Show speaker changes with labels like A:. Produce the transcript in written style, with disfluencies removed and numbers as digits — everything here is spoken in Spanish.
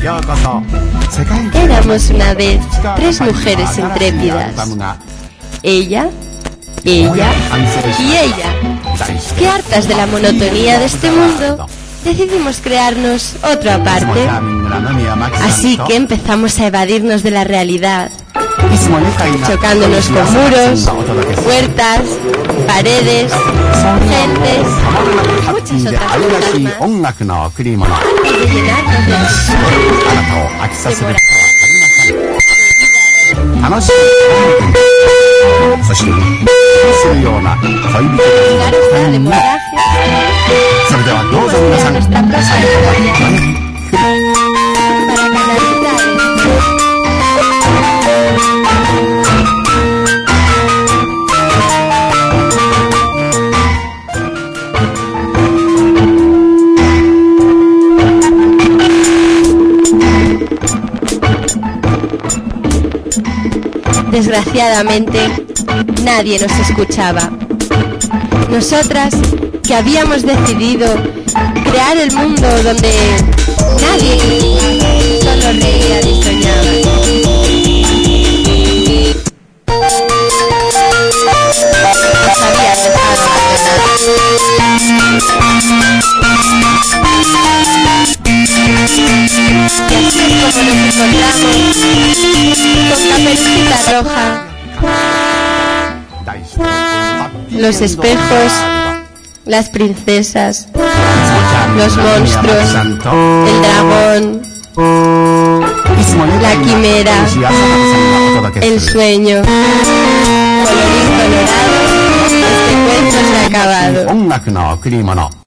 A: Éramos una vez 3 mujeres intrépidas. Ella y ella. Que hartas de la monotonía de este mundo, decidimos crearnos otro aparte. Así que empezamos a evadirnos de la realidad, chocándonos con muros, puertas, paredes, gentes, muchas otras cosas más, y de llenarnos de Desgraciadamente, nadie nos escuchaba. Nosotras, que habíamos decidido crear el mundo donde nadie solo reía y soñaba. Nos habían dejado abandonados. Y así es como nos encontramos con Caperucita Roja, los espejos, las princesas, los monstruos, el dragón, la quimera, el sueño. Colorín colorado, este cuento se ha acabado.